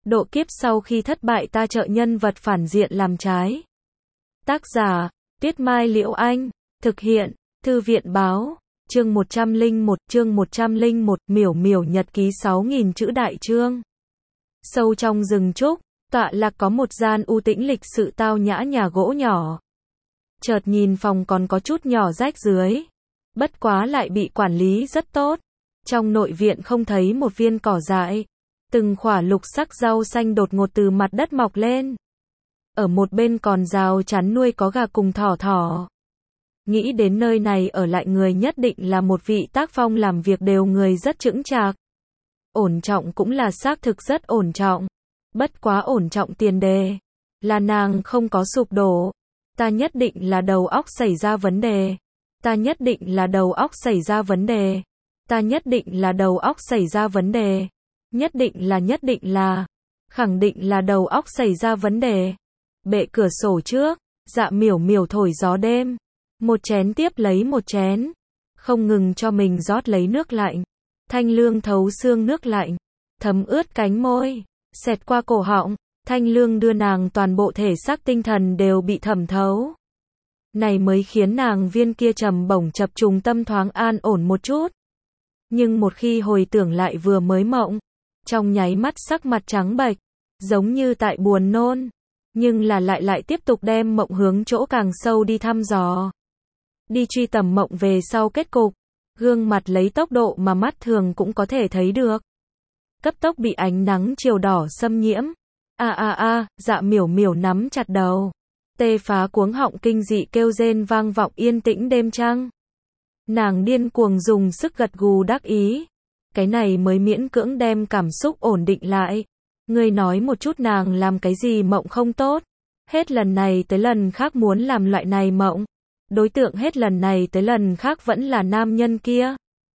Độ kiếp sau khi thất bại ta trợ nhân vật phản diện làm trái. Tác giả, Tuyết Mai Liễu Anh. Thực hiện, Thư viện Báo. Chương 101, Miểu Miểu nhật ký 6.000 chữ đại chương. Sâu trong rừng trúc, tọa lạc có một gian u tĩnh lịch sự tao nhã nhà gỗ nhỏ. Chợt nhìn phòng còn có chút nhỏ rách dưới. Bất quá lại bị quản lý rất tốt. Trong nội viện không thấy một viên cỏ dại. Từng khỏa lục sắc rau xanh đột ngột từ mặt đất mọc lên. Ở một bên còn rào chắn nuôi có gà cùng thỏ. Nghĩ đến nơi này ở lại người nhất định là một vị tác phong làm việc đều người rất chững chạc. Ổn trọng cũng là xác thực rất ổn trọng. Bất quá ổn trọng tiền đề là nàng không có sụp đổ. Ta nhất định là đầu óc xảy ra vấn đề. Ta nhất định là đầu óc xảy ra vấn đề. Ta nhất định là đầu óc xảy ra vấn đề. Nhất định là. Khẳng định là đầu óc xảy ra vấn đề. Bệ cửa sổ trước, Dạ Miểu Miểu thổi gió đêm. Một chén tiếp lấy một chén. Không ngừng cho mình rót lấy nước lạnh. Thanh lương thấu xương nước lạnh. Thấm ướt cánh môi. Xẹt qua cổ họng. Thanh lương đưa nàng toàn bộ thể xác tinh thần đều bị thẩm thấu. Này mới khiến nàng viên kia trầm bổng chập trùng tâm thoáng an ổn một chút. Nhưng một khi hồi tưởng lại vừa mới mộng, trong nháy mắt sắc mặt trắng bệch, giống như tại buồn nôn, nhưng là lại tiếp tục đem mộng hướng chỗ càng sâu đi thăm dò. Đi truy tầm mộng về sau kết cục, gương mặt lấy tốc độ mà mắt thường cũng có thể thấy được. Cấp tốc bị ánh nắng chiều đỏ xâm nhiễm. Dạ Miểu Miểu nắm chặt đầu. Tê phá cuống họng kinh dị kêu rên vang vọng yên tĩnh đêm trăng. Nàng điên cuồng dùng sức gật gù đắc ý. Cái này mới miễn cưỡng đem cảm xúc ổn định lại. Ngươi nói một chút nàng làm cái gì mộng không tốt. Hết lần này tới lần khác muốn làm loại này mộng. Đối tượng hết lần này tới lần khác vẫn là nam nhân kia.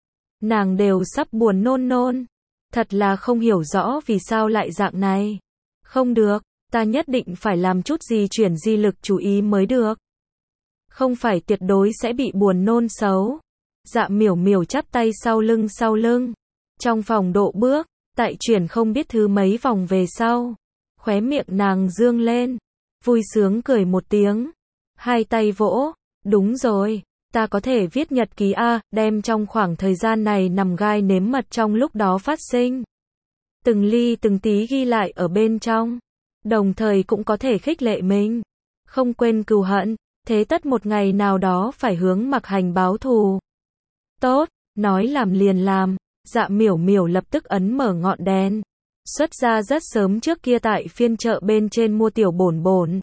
Nàng đều sắp buồn nôn. Thật là không hiểu rõ vì sao lại dạng này. Không được, ta nhất định phải làm chút gì chuyển di lực chú ý mới được. Không phải tuyệt đối sẽ bị buồn nôn xấu. Dạ Miểu Miểu chắp tay sau lưng. Trong phòng độ bước, tại chuyển không biết thứ mấy vòng về sau. Khóe miệng nàng dương lên. Vui sướng cười một tiếng. Hai tay vỗ. Đúng rồi, ta có thể viết nhật ký đem trong khoảng thời gian này nằm gai nếm mật trong lúc đó phát sinh. Từng ly từng tí ghi lại ở bên trong. Đồng thời cũng có thể khích lệ mình. Không quên cừu hận, thế tất một ngày nào đó phải hướng Mặc Hành báo thù. Tốt, nói làm liền làm. Dạ Miểu Miểu lập tức ấn mở ngọn đèn. Xuất ra rất sớm trước kia tại phiên chợ bên trên mua tiểu bổn.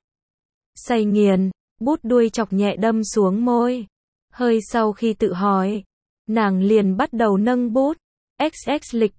Say nghiền, bút đuôi chọc nhẹ đâm xuống môi. Hơi sau khi tự hỏi, nàng liền bắt đầu nâng bút. XX lịch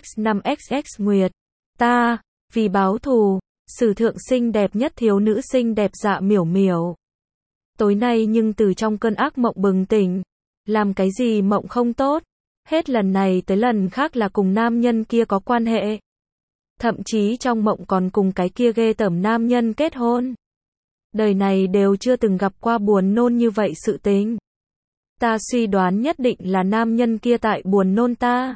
XX5XX Nguyệt. Ta, vì báo thù, sử thượng xinh đẹp nhất thiếu nữ xinh đẹp Dạ Miểu Miểu. Tối nay nhưng từ trong cơn ác mộng bừng tỉnh. Làm cái gì mộng không tốt. Hết lần này tới lần khác là cùng nam nhân kia có quan hệ. Thậm chí trong mộng còn cùng cái kia ghê tởm nam nhân kết hôn. Đời này đều chưa từng gặp qua buồn nôn như vậy sự tình. Ta suy đoán nhất định là nam nhân kia tại buồn nôn ta.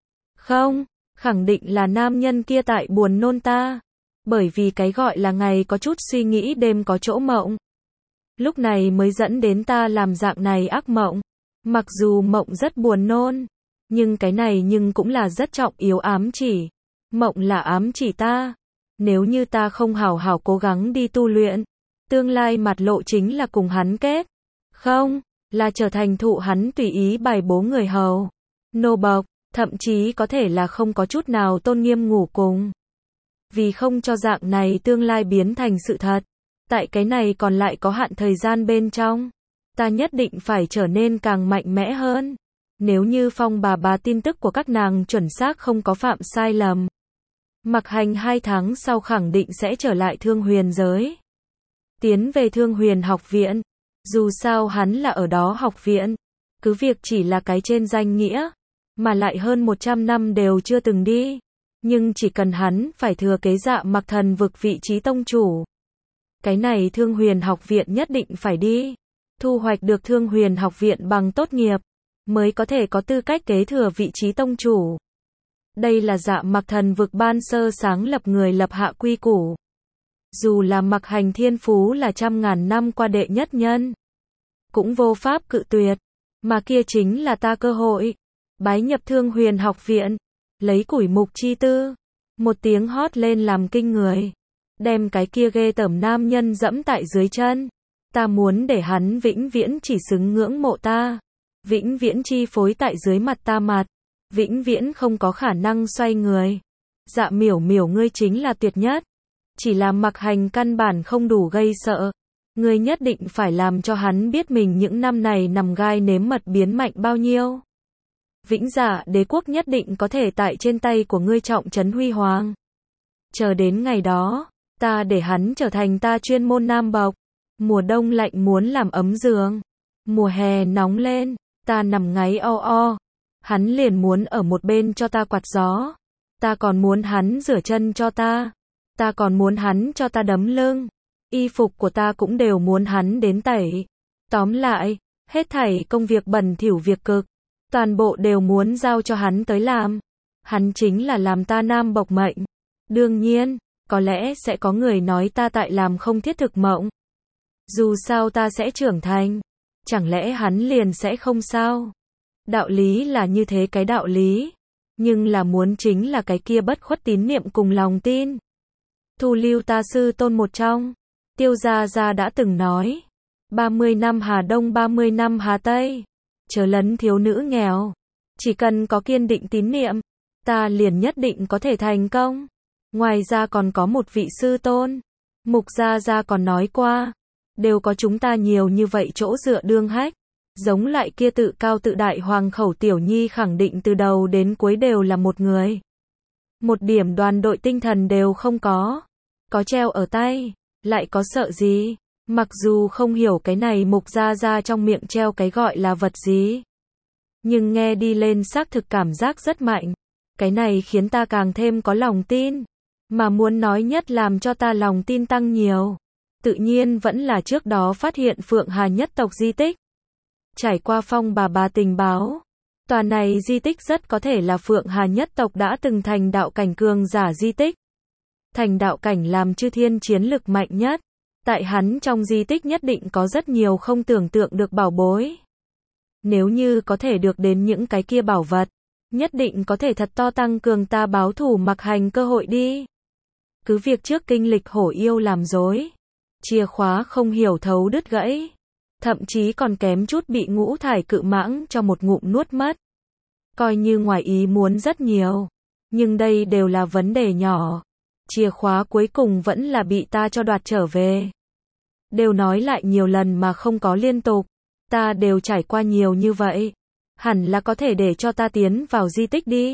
Không, khẳng định là nam nhân kia tại buồn nôn ta. Bởi vì cái gọi là ngày có chút suy nghĩ đêm có chỗ mộng. Lúc này mới dẫn đến ta làm dạng này ác mộng. Mặc dù mộng rất buồn nôn, nhưng cái này cũng là rất trọng yếu ám chỉ. Mộng là ám chỉ ta. Nếu như ta không hảo hảo cố gắng đi tu luyện, tương lai mặt lộ chính là cùng hắn kết. Không, là trở thành thụ hắn tùy ý bài bố người hầu. Nô bộc, thậm chí có thể là không có chút nào tôn nghiêm ngủ cùng. Vì không cho dạng này tương lai biến thành sự thật. Tại cái này còn lại có hạn thời gian bên trong. Ta nhất định phải trở nên càng mạnh mẽ hơn. Nếu như Phong bà tin tức của các nàng chuẩn xác không có phạm sai lầm. Mặc Hành 2 tháng sau khẳng định sẽ trở lại Thương Huyền giới. Tiến về Thương Huyền học viện. Dù sao hắn là ở đó học viện. Cứ việc chỉ là cái trên danh nghĩa. Mà lại hơn 100 năm đều chưa từng đi. Nhưng chỉ cần hắn phải thừa kế Dạ Mặc Thần vực vị trí tông chủ. Cái này Thương Huyền học viện nhất định phải đi. Thu hoạch được Thương Huyền học viện bằng tốt nghiệp. Mới có thể có tư cách kế thừa vị trí tông chủ. Đây là Dạ Mặc Thần vực ban sơ sáng lập người lập hạ quy củ. Dù là Mặc Hành thiên phú là trăm ngàn năm qua đệ nhất nhân, cũng vô pháp cự tuyệt, mà kia chính là ta cơ hội. Bái nhập Thương Huyền học viện, lấy củi mục chi tư, một tiếng hót lên làm kinh người, đem cái kia ghê tởm nam nhân dẫm tại dưới chân. Ta muốn để hắn vĩnh viễn chỉ xứng ngưỡng mộ ta, vĩnh viễn chi phối tại dưới mặt ta mặt, vĩnh viễn không có khả năng xoay người. Dạ Miểu Miểu, ngươi chính là tuyệt nhất. Chỉ là Mặc Hành căn bản không đủ gây sợ. Ngươi nhất định phải làm cho hắn biết mình những năm này nằm gai nếm mật biến mạnh bao nhiêu. Vĩnh Dạ đế quốc nhất định có thể tại trên tay của ngươi trọng trấn huy hoàng. Chờ đến ngày đó, ta để hắn trở thành ta chuyên môn nam bộc. Mùa đông lạnh muốn làm ấm giường, mùa hè nóng lên, ta nằm ngáy o o. Hắn liền muốn ở một bên cho ta quạt gió. Ta còn muốn hắn rửa chân cho ta. Ta còn muốn hắn cho ta đấm lưng. Y phục của ta cũng đều muốn hắn đến tẩy. Tóm lại, hết thảy công việc bẩn thỉu việc cực, toàn bộ đều muốn giao cho hắn tới làm. Hắn chính là làm ta nam bộc mệnh. Đương nhiên, có lẽ sẽ có người nói ta tại làm không thiết thực mộng. Dù sao ta sẽ trưởng thành, chẳng lẽ hắn liền sẽ không sao? Đạo lý là như thế cái đạo lý, nhưng là muốn chính là cái kia bất khuất tín niệm cùng lòng tin. Thu Lưu ta sư tôn một trong, Tiêu Gia Gia đã từng nói, 30 năm Hà Đông 30 năm Hà Tây, chớ lấn thiếu nữ nghèo, chỉ cần có kiên định tín niệm, ta liền nhất định có thể thành công. Ngoài ra còn có một vị sư tôn, Mục Gia Gia còn nói qua, đều có chúng ta nhiều như vậy chỗ dựa đương hách. Giống lại kia tự cao tự đại hoàng khẩu tiểu nhi khẳng định từ đầu đến cuối đều là một người. Một điểm đoàn đội tinh thần đều không có. Có treo ở tay, lại có sợ gì? Mặc dù không hiểu cái này Mục Gia Gia trong miệng treo cái gọi là vật gì, nhưng nghe đi lên xác thực cảm giác rất mạnh. Cái này khiến ta càng thêm có lòng tin. Mà muốn nói nhất làm cho ta lòng tin tăng nhiều, tự nhiên vẫn là trước đó phát hiện Phượng Hà nhất tộc di tích. Trải qua Phong bà tình báo, tòa này di tích rất có thể là Phượng Hà nhất tộc đã từng thành đạo cảnh cường giả di tích. Thành đạo cảnh làm chư thiên chiến lực mạnh nhất. Tại hắn trong di tích nhất định có rất nhiều không tưởng tượng được bảo bối. Nếu như có thể được đến những cái kia bảo vật, nhất định có thể thật to tăng cường ta báo thù Mặc Hành cơ hội đi. Cứ việc trước kinh lịch hổ yêu làm dối, chìa khóa không hiểu thấu đứt gãy, thậm chí còn kém chút bị ngũ thải cự mãng cho một ngụm nuốt mất. Coi như ngoài ý muốn rất nhiều, nhưng đây đều là vấn đề nhỏ. Chìa khóa cuối cùng vẫn là bị ta cho đoạt trở về. Đều nói lại nhiều lần mà không có liên tục, ta đều trải qua nhiều như vậy, hẳn là có thể để cho ta tiến vào di tích đi.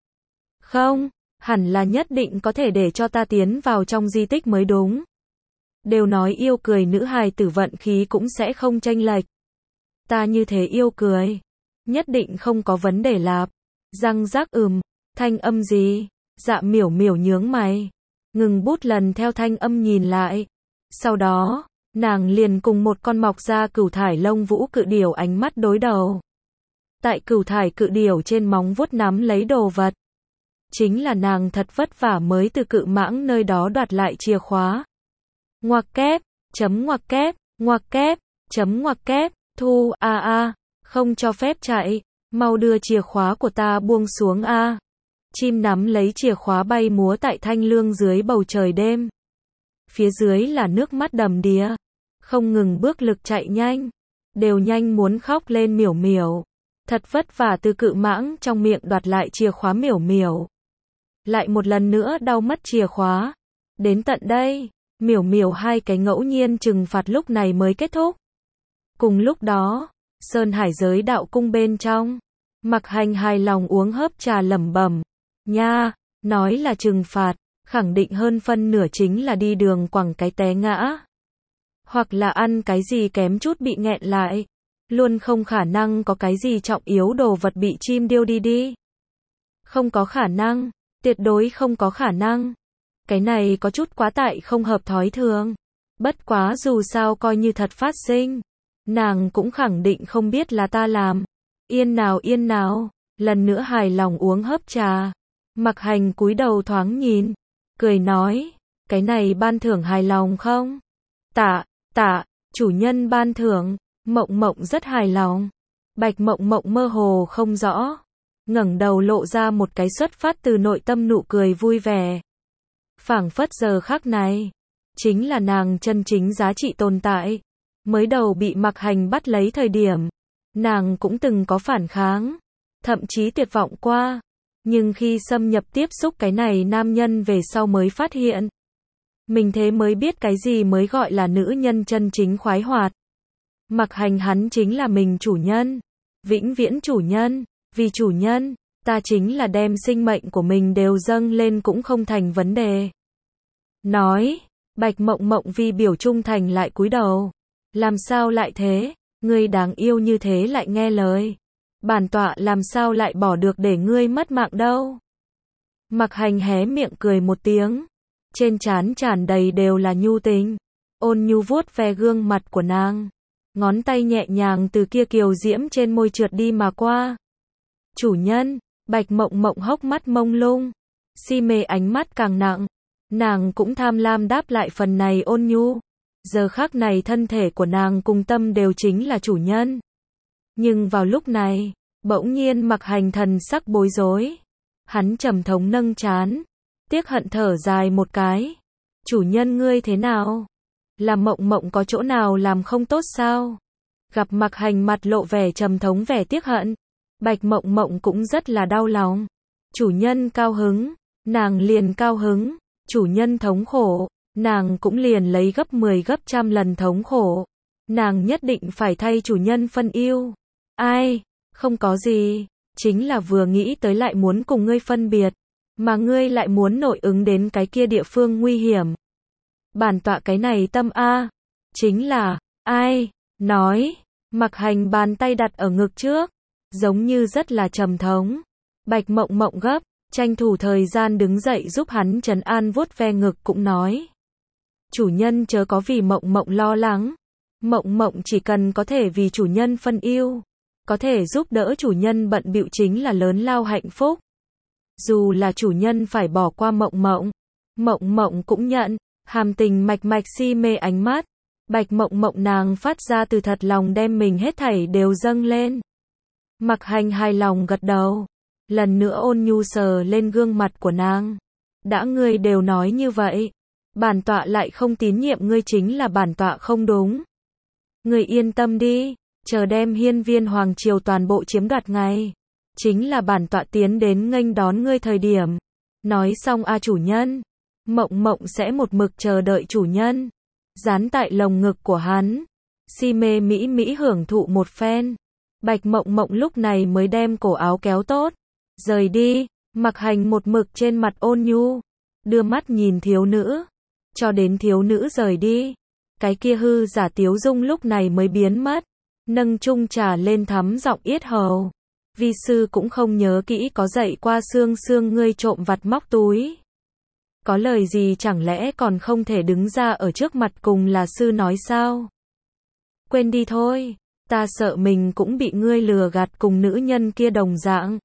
Không, hẳn là nhất định có thể để cho ta tiến vào trong di tích mới đúng. Đều nói yêu cười nữ hài tử vận khí cũng sẽ không chênh lệch. Ta như thế yêu cười, nhất định không có vấn đề lạp. Răng rác thanh âm gì? Dạ Miểu Miểu nhướng mày, ngừng bút lần theo thanh âm nhìn lại. Sau đó, nàng liền cùng một con mọc ra cửu thải lông vũ cự điểu ánh mắt đối đầu. Tại cửu thải cự điểu trên móng vuốt nắm lấy đồ vật. Chính là nàng thật vất vả mới từ cự mãng nơi đó đoạt lại chìa khóa. Ngoặc kép, ngoặc kép, ngoặc kép, ngoặc kép, thu, không cho phép chạy, mau đưa chìa khóa của ta buông xuống a. Chim nắm lấy chìa khóa bay múa tại thanh lương dưới bầu trời đêm. Phía dưới là nước mắt đầm đìa, không ngừng bước lực chạy nhanh, đều nhanh muốn khóc lên. Miểu Miểu, thật vất vả từ cự mãng trong miệng đoạt lại chìa khóa. Miểu Miểu lại một lần nữa đau mất chìa khóa. Đến tận đây, Miểu Miểu hai cái ngẫu nhiên trừng phạt lúc này mới kết thúc. Cùng lúc đó, Sơn Hải giới đạo cung bên trong, Mặc Hành hài lòng uống hớp trà lẩm bẩm, nha, nói là trừng phạt, khẳng định hơn phân nửa chính là đi đường quẳng cái té ngã, hoặc là ăn cái gì kém chút bị nghẹn lại, luôn không khả năng có cái gì trọng yếu đồ vật bị chim điêu đi. Không có khả năng, tuyệt đối không có khả năng. Cái này có chút quá tại không hợp thói thường. Bất quá dù sao coi như thật phát sinh, nàng cũng khẳng định không biết là ta làm. Yên nào, lần nữa hài lòng uống hớp trà. Mặc Hành cúi đầu thoáng nhìn, cười nói, cái này ban thưởng hài lòng không? Tạ, chủ nhân ban thưởng. Mộng Mộng rất hài lòng. Bạch Mộng Mộng mơ hồ không rõ, ngẩng đầu lộ ra một cái xuất phát từ nội tâm nụ cười vui vẻ. Phảng phất giờ khắc này, chính là nàng chân chính giá trị tồn tại. Mới đầu bị Mặc Hành bắt lấy thời điểm, nàng cũng từng có phản kháng, thậm chí tuyệt vọng qua. Nhưng khi xâm nhập tiếp xúc cái này nam nhân về sau mới phát hiện, mình thế mới biết cái gì mới gọi là nữ nhân chân chính khoái hoạt. Mặc Hành hắn chính là mình chủ nhân, vĩnh viễn chủ nhân, vì chủ nhân, ta chính là đem sinh mệnh của mình đều dâng lên cũng không thành vấn đề. Nói, Bạch Mộng Mộng vì biểu trung thành lại cúi đầu. Làm sao lại thế, ngươi đáng yêu như thế lại nghe lời. Bản tọa làm sao lại bỏ được để ngươi mất mạng đâu. Mặc Hành hé miệng cười một tiếng, trên trán tràn đầy đều là nhu tình, ôn nhu vuốt ve gương mặt của nàng, ngón tay nhẹ nhàng từ kia kiều diễm trên môi trượt đi mà qua. Chủ nhân, Bạch Mộng Mộng hốc mắt mông lung, si mê ánh mắt càng nặng, nàng cũng tham lam đáp lại phần này ôn nhu. Giờ khắc này thân thể của nàng cùng tâm đều chính là chủ nhân. Nhưng vào lúc này, bỗng nhiên Mặc Hành thần sắc bối rối. Hắn trầm thống nâng trán, tiếc hận thở dài một cái. Chủ nhân ngươi thế nào? Là Mộng Mộng có chỗ nào làm không tốt sao? Gặp Mặc Hành mặt lộ vẻ trầm thống vẻ tiếc hận, Bạch Mộng Mộng cũng rất là đau lòng. Chủ nhân cao hứng, nàng liền cao hứng. Chủ nhân thống khổ, nàng cũng liền lấy gấp 10 gấp trăm lần thống khổ. Nàng nhất định phải thay chủ nhân phân yêu. Ai, không có gì, chính là vừa nghĩ tới lại muốn cùng ngươi phân biệt, mà ngươi lại muốn nội ứng đến cái kia địa phương nguy hiểm. Bản tọa cái này tâm a, chính là, ai, nói, Mặc Hành bàn tay đặt ở ngực trước, giống như rất là trầm thống. Bạch Mộng Mộng gấp, tranh thủ thời gian đứng dậy giúp hắn trấn an vuốt ve ngực cũng nói. Chủ nhân chớ có vì Mộng Mộng lo lắng. Mộng Mộng chỉ cần có thể vì chủ nhân phân yêu, có thể giúp đỡ chủ nhân bận bịu chính là lớn lao hạnh phúc. Dù là chủ nhân phải bỏ qua Mộng Mộng, Mộng Mộng cũng nhận. Hàm tình mạch mạch si mê ánh mắt, Bạch Mộng Mộng nàng phát ra từ thật lòng đem mình hết thảy đều dâng lên. Mặc Hành hài lòng gật đầu, lần nữa ôn nhu sờ lên gương mặt của nàng. Đã ngươi đều nói như vậy, bản tọa lại không tín nhiệm ngươi chính là bản tọa không đúng. Ngươi yên tâm đi, chờ đem hiên viên hoàng triều toàn bộ chiếm đoạt ngày, chính là bản tọa tiến đến nghênh đón ngươi thời điểm. Nói xong a chủ nhân, Mộng Mộng sẽ một mực chờ đợi chủ nhân, dán tại lồng ngực của hắn, si mê mỹ mỹ hưởng thụ một phen. Bạch Mộng Mộng lúc này mới đem cổ áo kéo tốt, rời đi. Mặc Hành một mực trên mặt ôn nhu, đưa mắt nhìn thiếu nữ, cho đến thiếu nữ rời đi, cái kia hư giả tiếu dung lúc này mới biến mất. Nâng chung trà lên thắm giọng yết hầu, vi sư cũng không nhớ kỹ có dạy qua Sương Sương ngươi trộm vặt móc túi. Có lời gì chẳng lẽ còn không thể đứng ra ở trước mặt cùng là sư nói sao? Quên đi thôi, ta sợ mình cũng bị ngươi lừa gạt cùng nữ nhân kia đồng dạng.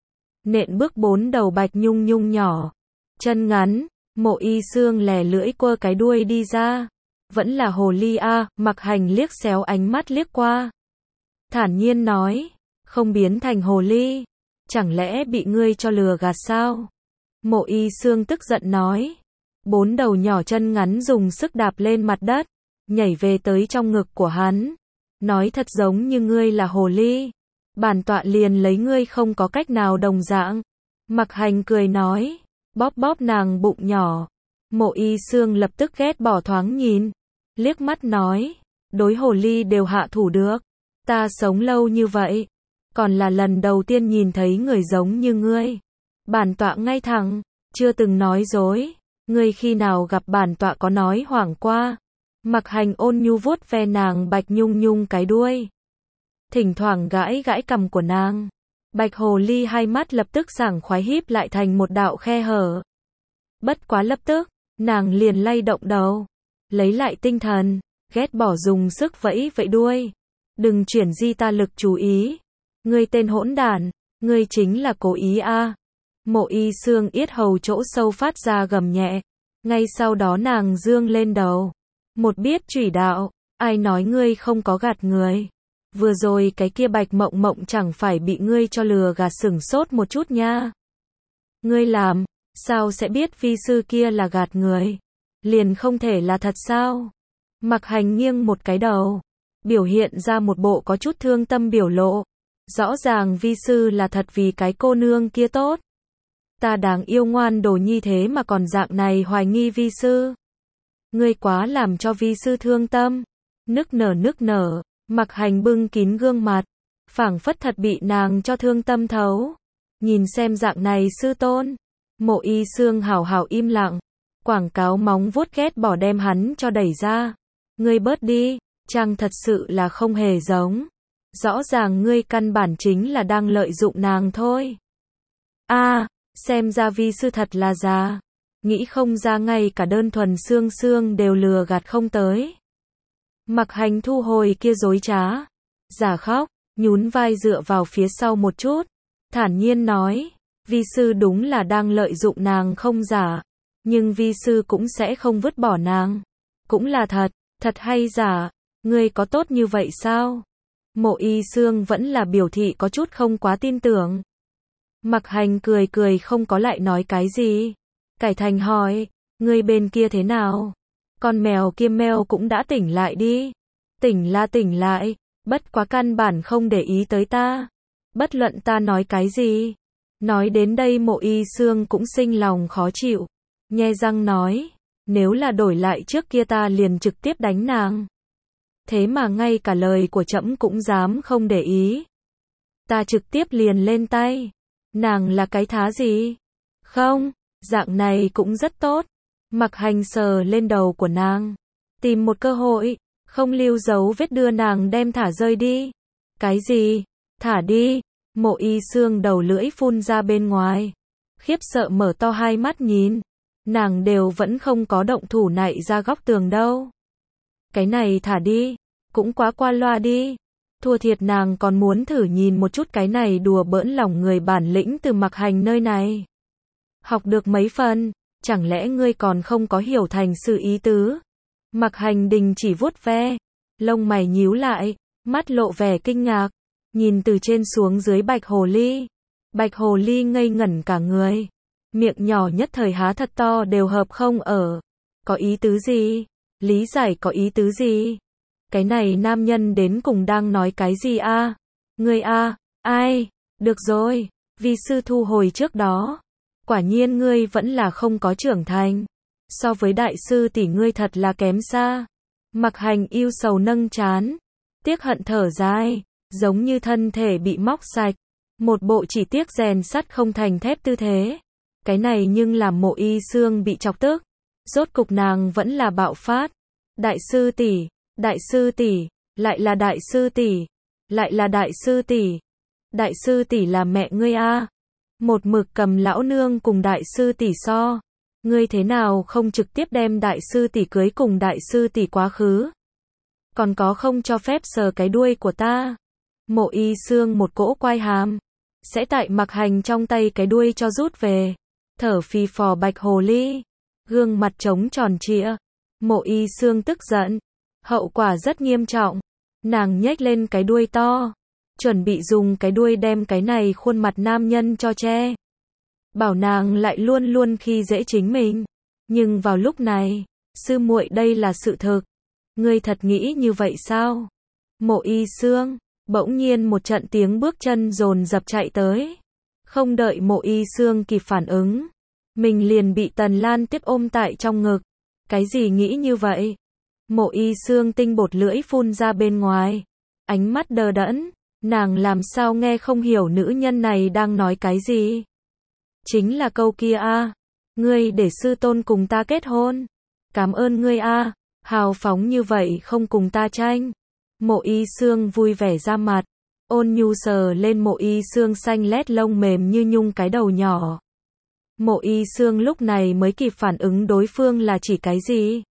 Nện bước 4 đầu Bạch Nhung Nhung nhỏ, chân ngắn, Mộ Y Sương lè lưỡi quơ cái đuôi đi ra. Vẫn là hồ ly a, Mặc Hành liếc xéo ánh mắt liếc qua. Thản nhiên nói, không biến thành hồ ly, chẳng lẽ bị ngươi cho lừa gạt sao? Mộ Y Sương tức giận nói. 4 đầu nhỏ chân ngắn dùng sức đạp lên mặt đất, nhảy về tới trong ngực của hắn. Nói thật giống như ngươi là hồ ly, bản tọa liền lấy ngươi không có cách nào đồng dạng. Mặc Hành cười nói, bóp bóp nàng bụng nhỏ. Mộ Y Sương lập tức ghét bỏ thoáng nhìn, liếc mắt nói, đối hồ ly đều hạ thủ được. Ta sống lâu như vậy, còn là lần đầu tiên nhìn thấy người giống như ngươi. Bản tọa ngay thẳng, chưa từng nói dối. Ngươi khi nào gặp bản tọa có nói hoảng qua? Mặc Hành ôn nhu vuốt ve nàng Bạch Nhung Nhung cái đuôi, thỉnh thoảng gãi gãi cằm của nàng. Bạch hồ ly hai mắt lập tức sảng khoái híp lại thành một đạo khe hở. Bất quá lập tức, nàng liền lay động đầu, lấy lại tinh thần, ghét bỏ dùng sức vẫy vẫy đuôi. Đừng chuyển di ta lực chú ý. Ngươi tên hỗn đản, ngươi chính là cố ý a. Mộ Y Xương yết hầu chỗ sâu phát ra gầm nhẹ. Ngay sau đó nàng dương lên đầu. Một biết chủy đạo, ai nói ngươi không có gạt người. Vừa rồi cái kia Bạch Mộng Mộng chẳng phải bị ngươi cho lừa gạt, sửng sốt một chút nha. Ngươi làm, sao sẽ biết vi sư kia là gạt người? Liền không thể là thật sao? Mặc Hành nghiêng một cái đầu, biểu hiện ra một bộ có chút thương tâm biểu lộ. Rõ ràng vi sư là thật vì cái cô nương kia tốt. Ta đáng yêu ngoan đồ nhi thế mà còn dạng này hoài nghi vi sư. Ngươi quá làm cho vi sư thương tâm. Nức nở, Mặc Hành bưng kín gương mặt, phảng phất thật bị nàng cho thương tâm thấu. Nhìn xem dạng này sư tôn. Mộ Y Xương hảo hảo im lặng, quảng cáo móng vuốt ghét bỏ đem hắn cho đẩy ra. Ngươi bớt đi, chàng thật sự là không hề giống. Rõ ràng ngươi căn bản chính là đang lợi dụng nàng thôi. Xem ra vi sư thật là già. Nghĩ không ra ngay cả đơn thuần xương xương đều lừa gạt không tới. Mặc Hành thu hồi kia dối trá, giả khóc, nhún vai dựa vào phía sau một chút, thản nhiên nói, vi sư đúng là đang lợi dụng nàng không giả, nhưng vi sư cũng sẽ không vứt bỏ nàng. Cũng là thật, thật hay giả, ngươi có tốt như vậy sao? Mộ Y Xương vẫn là biểu thị có chút không quá tin tưởng. Mặc Hành cười không có lại nói cái gì. Cải Thành hỏi, ngươi bên kia thế nào? Con mèo kia meo cũng đã tỉnh lại đi. Tỉnh lại, bất quá căn bản không để ý tới ta. Bất luận ta nói cái gì. Nói đến đây Mộ Y Xương cũng sinh lòng khó chịu. Nhe răng nói, nếu là đổi lại trước kia ta liền trực tiếp đánh nàng. Thế mà ngay cả lời của trẫm cũng dám không để ý. Ta trực tiếp liền lên tay. Nàng là cái thá gì? Không, dạng này cũng rất tốt. Mặc Hành sờ lên đầu của nàng, tìm một cơ hội, không lưu dấu vết đưa nàng đem thả rơi đi. Cái gì? Thả đi. Mộ Y Xương đầu lưỡi phun ra bên ngoài, khiếp sợ mở to hai mắt nhìn. Nàng đều vẫn không có động thủ nạy ra góc tường đâu. Cái này thả đi, cũng quá qua loa đi. Thua thiệt nàng còn muốn thử nhìn một chút cái này đùa bỡn lòng người bản lĩnh từ Mặc Hành nơi này. Học được mấy phần, chẳng lẽ ngươi còn không có hiểu thành sự ý tứ? Mặc Hành đình chỉ vuốt ve, lông mày nhíu lại, mắt lộ vẻ kinh ngạc, nhìn từ trên xuống dưới Bạch Hồ Ly. Bạch Hồ Ly ngây ngẩn cả người, miệng nhỏ nhất thời há thật to đều hợp không ở. Có ý tứ gì? Lý giải có ý tứ gì? Cái này nam nhân đến cùng đang nói cái gì a? Ngươi a, ai? Được rồi, vi sư thu hồi trước đó. Quả nhiên ngươi vẫn là không có trưởng thành. So với đại sư tỷ ngươi thật là kém xa. Mặc Hành yêu sầu nâng trán, tiếc hận thở dài, giống như thân thể bị móc sạch. Một bộ chỉ tiếc rèn sắt không thành thép tư thế. Cái này nhưng làm Mộ Y Xương bị chọc tức. Rốt cục nàng vẫn là bạo phát. Đại sư tỷ, lại là đại sư tỷ, lại là đại sư tỷ. Đại sư tỷ là mẹ ngươi a. Một mực cầm lão nương cùng đại sư tỷ so. Ngươi thế nào không trực tiếp đem đại sư tỷ cưới cùng đại sư tỷ quá khứ? Còn có không cho phép sờ cái đuôi của ta? Mộ Y Xương một cỗ quai hàm, sẽ tại Mặc Hành trong tay cái đuôi cho rút về. Thở phì phò Bạch Hồ Ly, gương mặt trống tròn trịa. Mộ Y Xương tức giận, hậu quả rất nghiêm trọng. Nàng nhếch lên cái đuôi to, chuẩn bị dùng cái đuôi đem cái này khuôn mặt nam nhân cho che. Bảo nàng lại luôn luôn khi dễ chính mình. Nhưng vào lúc này, sư muội đây là sự thực. Ngươi thật nghĩ như vậy sao? Mộ Y Xương, bỗng nhiên một trận tiếng bước chân dồn dập chạy tới. Không đợi Mộ Y Xương kịp phản ứng, mình liền bị Tần Lan tiếp ôm tại trong ngực. Cái gì nghĩ như vậy? Mộ Y Xương tinh bột lưỡi phun ra bên ngoài, ánh mắt đờ đẫn, nàng làm sao nghe không hiểu nữ nhân này đang nói cái gì? Chính là câu kia a, ngươi để sư tôn cùng ta kết hôn. Cảm ơn ngươi a, hào phóng như vậy không cùng ta tranh. Mộ Y Xương vui vẻ ra mặt, ôn nhu sờ lên Mộ Y Xương xanh lét lông mềm như nhung cái đầu nhỏ. Mộ Y Xương lúc này mới kịp phản ứng đối phương là chỉ cái gì.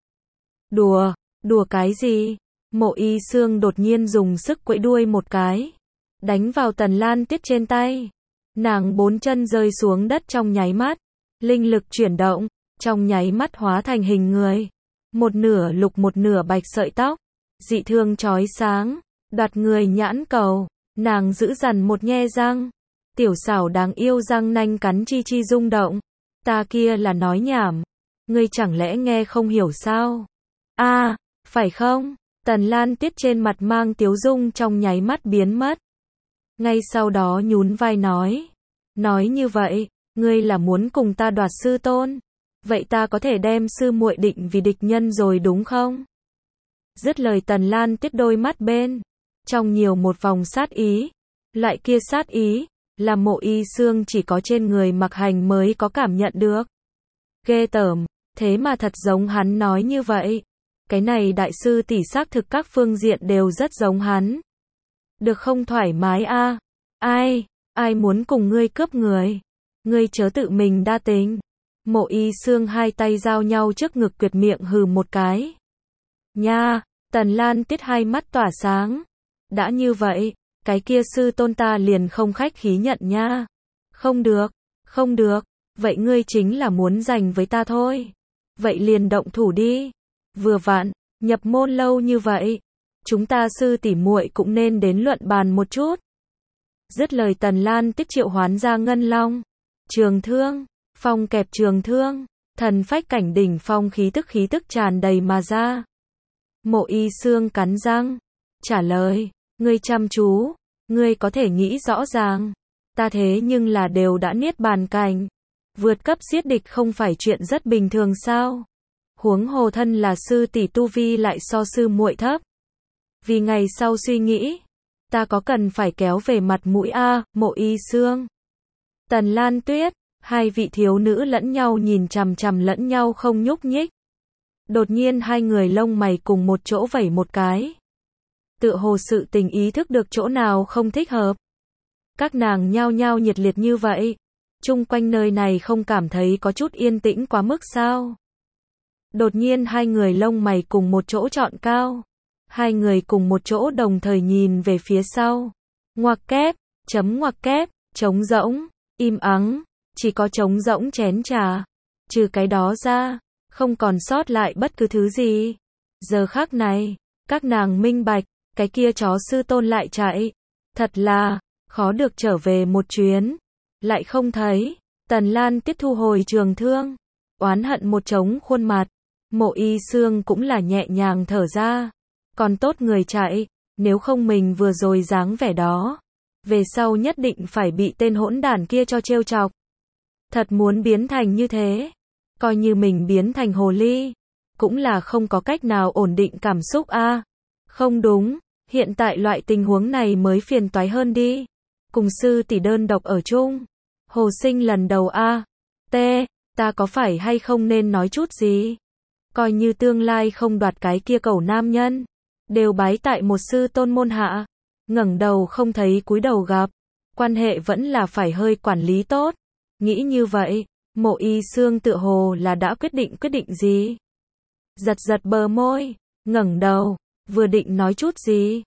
Đùa cái gì? Mộ Y Xương đột nhiên dùng sức quẫy đuôi một cái, đánh vào Tần Lan Tiết trên tay. Nàng bốn chân rơi xuống đất trong nháy mắt, linh lực chuyển động, trong nháy mắt hóa thành hình người. Một nửa lục một nửa bạch sợi tóc, dị thường chói sáng, đoạt người nhãn cầu. Nàng giữ dằn một nhe răng, tiểu xảo đáng yêu răng nanh cắn chi chi rung động. Ta kia là nói nhảm, ngươi chẳng lẽ nghe không hiểu sao? A, phải không? Tần Lan Tiết trên mặt mang tiếu dung trong nháy mắt biến mất. Ngay sau đó nhún vai nói như vậy, ngươi là muốn cùng ta đoạt sư tôn? Vậy ta có thể đem sư muội định vì địch nhân rồi đúng không? Dứt lời Tần Lan Tiết đôi mắt bên trong nhiều một vòng sát ý. Loại kia sát ý là Mộ Y Xương chỉ có trên người Mặc Hành mới có cảm nhận được. Ghê tởm, thế mà thật giống hắn nói như vậy. Cái này đại sư tỷ xác thực các phương diện đều rất giống hắn. Được không thoải mái a? Ai muốn cùng ngươi cướp người? Ngươi chớ tự mình đa tình. Mộ Y Xương hai tay giao nhau trước ngực quyệt miệng hừ một cái. Nha, Tần Lan Tiết hai mắt tỏa sáng. Đã như vậy, cái kia sư tôn ta liền không khách khí nhận nha. Không được, vậy ngươi chính là muốn giành với ta thôi. Vậy liền động thủ đi. Vừa vặn, nhập môn lâu như vậy, chúng ta sư tỷ muội cũng nên đến luận bàn một chút. Dứt lời Tần Lan Tiết triệu hoán ra ngân long, trường thương, phong kẹp trường thương, thần phách cảnh đỉnh phong khí tức tràn đầy mà ra. Mộ Y Xương cắn răng, trả lời, ngươi chăm chú, ngươi có thể nghĩ rõ ràng, ta thế nhưng là đều đã niết bàn cảnh, vượt cấp giết địch không phải chuyện rất bình thường sao? Huống hồ thân là sư tỷ tu vi lại so sư muội thấp. Vì ngày sau suy nghĩ, ta có cần phải kéo về mặt mũi a, Mộ Y Xương. Tần Lan Tuyết, hai vị thiếu nữ lẫn nhau nhìn chằm chằm lẫn nhau không nhúc nhích. Đột nhiên hai người lông mày cùng một chỗ vẩy một cái. Tựa hồ sự tình ý thức được chỗ nào không thích hợp. Các nàng nhao nhao nhiệt liệt như vậy. Chung quanh nơi này không cảm thấy có chút yên tĩnh quá mức sao? Đột nhiên hai người lông mày cùng một chỗ trọn cao. Hai người cùng một chỗ đồng thời nhìn về phía sau. Ngoặc kép, ngoặc kép, trống rỗng, im ắng, chỉ có trống rỗng chén trà. Trừ cái đó ra, không còn sót lại bất cứ thứ gì. Giờ khắc này, các nàng minh bạch, cái kia chó sư tôn lại chạy. Thật là, khó được trở về một chuyến. Lại không thấy, Tần Lan Tiết thu hồi trường thương. Oán hận một trống khuôn mặt. Mộ Y Xương cũng là nhẹ nhàng thở ra. Còn tốt người chạy, nếu không mình vừa rồi dáng vẻ đó. Về sau nhất định phải bị tên hỗn đản kia cho trêu chọc. Thật muốn biến thành như thế. Coi như mình biến thành hồ ly. Cũng là không có cách nào ổn định cảm xúc a. Không đúng, hiện tại loại tình huống này mới phiền toái hơn đi. Cùng sư tỷ đơn độc ở chung. Hồ Sinh lần đầu a. Ta có phải hay không nên nói chút gì? Coi như tương lai không đoạt cái kia cẩu nam nhân. Đều bái tại một sư tôn môn hạ. Ngẩng đầu không thấy cúi đầu gặp. Quan hệ vẫn là phải hơi quản lý tốt. Nghĩ như vậy, Mộ Y Xương tựa hồ là đã quyết định gì? Giật bờ môi, ngẩng đầu, vừa định nói chút gì?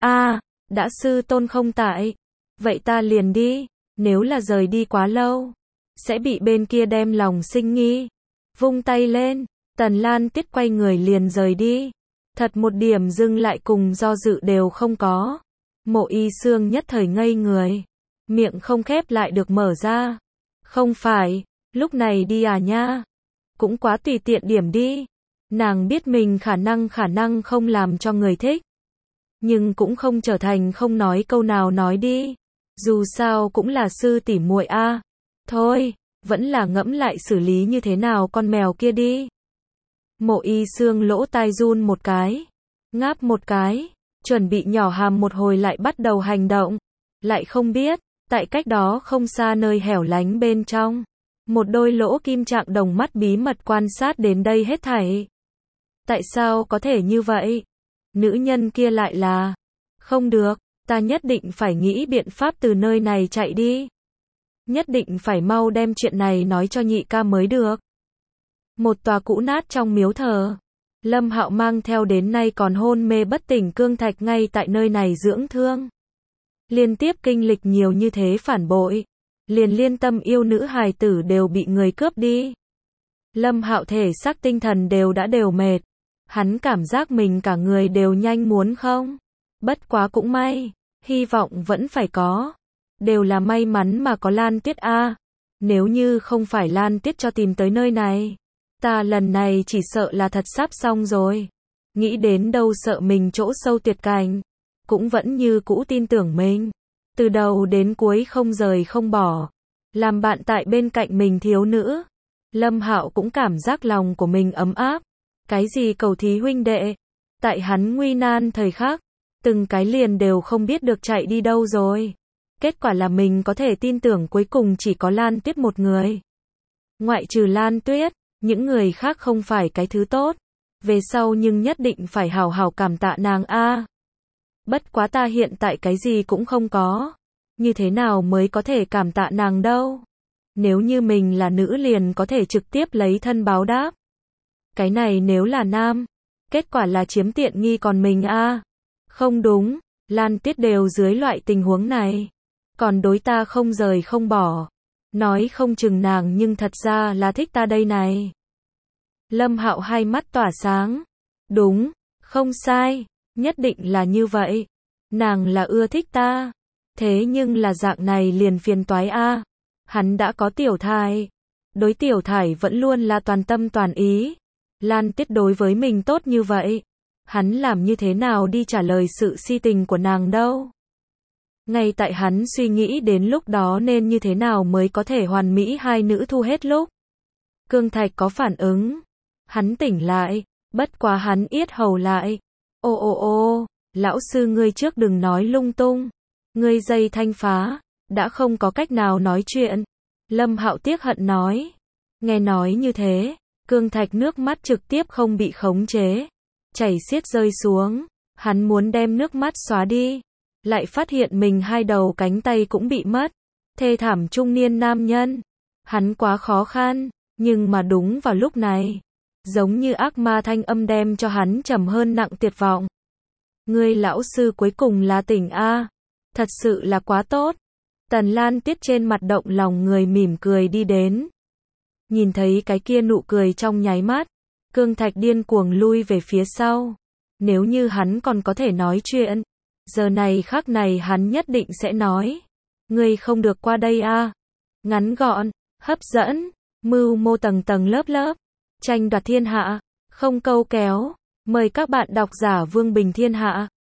Đã sư tôn không tại. Vậy ta liền đi, nếu là rời đi quá lâu, sẽ bị bên kia đem lòng sinh nghi. Vung tay lên, Tần Lan Tiết quay người liền rời đi. Thật một điểm dừng lại cùng do dự đều không có. Mộ Y Xương nhất thời ngây người. Miệng không khép lại được mở ra. Không phải, lúc này đi à nha. Cũng quá tùy tiện điểm đi. Nàng biết mình khả năng không làm cho người thích. Nhưng cũng không trở thành không nói câu nào nói đi. Dù sao cũng là sư tỷ muội a. Thôi, vẫn là ngẫm lại xử lý như thế nào con mèo kia đi. Mộ Y Xương lỗ tai run một cái. Ngáp một cái. Chuẩn bị nhỏ hàm một hồi lại bắt đầu hành động. Lại không biết, tại cách đó không xa nơi hẻo lánh bên trong. Một đôi lỗ kim trạng đồng mắt bí mật quan sát đến đây hết thảy. Tại sao có thể như vậy? Nữ nhân kia lại là... Không được, ta nhất định phải nghĩ biện pháp từ nơi này chạy đi. Nhất định phải mau đem chuyện này nói cho nhị ca mới được. Một tòa cũ nát trong miếu thờ. Lâm Hạo mang theo đến nay còn hôn mê bất tỉnh Cương Thạch ngay tại nơi này dưỡng thương. Liên tiếp kinh lịch nhiều như thế phản bội. liền liên tâm yêu nữ hài tử đều bị người cướp đi. Lâm Hạo thể xác tinh thần đều mệt. Hắn cảm giác mình cả người đều nhanh muốn không. Bất quá cũng may, hy vọng vẫn phải có. Đều là may mắn mà có Lan Tuyết a. Nếu như không phải Lan Tuyết cho tìm tới nơi này, ta lần này chỉ sợ là thật sắp xong rồi. Nghĩ đến đâu sợ mình chỗ sâu tuyệt cảnh, cũng vẫn như cũ tin tưởng mình. Từ đầu đến cuối không rời không bỏ, làm bạn tại bên cạnh mình thiếu nữ. Lâm Hạo cũng cảm giác lòng của mình ấm áp. Cái gì cầu thí huynh đệ, tại hắn nguy nan thời khắc, từng cái liền đều không biết được chạy đi đâu rồi. Kết quả là mình có thể tin tưởng cuối cùng chỉ có Lan Tuyết một người. Ngoại trừ Lan Tuyết, những người khác không phải cái thứ tốt. Về sau nhưng nhất định phải hào hào cảm tạ nàng a. Bất quá ta hiện tại cái gì cũng không có. Như thế nào mới có thể cảm tạ nàng đâu? Nếu như mình là nữ liền có thể trực tiếp lấy thân báo đáp. Cái này nếu là nam, kết quả là chiếm tiện nghi còn mình a. Không đúng, Lan Tuyết đều dưới loại tình huống này, còn đối ta không rời không bỏ. Nói không chừng nàng nhưng thật ra là thích ta đây này. Lâm Hạo hai mắt tỏa sáng. Đúng, không sai, nhất định là như vậy. Nàng là ưa thích ta. Thế nhưng là dạng này liền phiền toái a. Hắn đã có tiểu thai. Đối tiểu thải vẫn luôn là toàn tâm toàn ý. Lan Tuyết đối với mình tốt như vậy. Hắn làm như thế nào đi trả lời sự si tình của nàng đâu. Ngay tại hắn suy nghĩ đến lúc đó nên như thế nào mới có thể hoàn mỹ hai nữ thu hết lúc. Cương Thạch có phản ứng. Hắn tỉnh lại, bất quá hắn yết hầu lại. Ô, lão sư ngươi trước đừng nói lung tung. Ngươi dây thanh phá, đã không có cách nào nói chuyện. Lâm Hạo tiếc hận nói. Nghe nói như thế, Cương Thạch nước mắt trực tiếp không bị khống chế. Chảy xiết rơi xuống, hắn muốn đem nước mắt xóa đi. Lại phát hiện mình hai đầu cánh tay cũng bị mất. Thê thảm trung niên nam nhân. Hắn quá khó khăn, nhưng mà đúng vào lúc này. Giống như ác ma thanh âm đem cho hắn trầm hơn nặng tuyệt vọng. Ngươi lão sư cuối cùng là tỉnh a. Thật sự là quá tốt. Tần Lan Tuyết trên mặt động lòng người mỉm cười đi đến. Nhìn thấy cái kia nụ cười trong nháy mắt, Cương Thạch điên cuồng lui về phía sau. Nếu như hắn còn có thể nói chuyện, giờ này khắc này hắn nhất định sẽ nói. Ngươi không được qua đây a. Ngắn gọn, hấp dẫn, mưu mô tầng tầng lớp lớp, tranh đoạt thiên hạ, không câu kéo. Mời các bạn độc giả Vương Bình Thiên Hạ.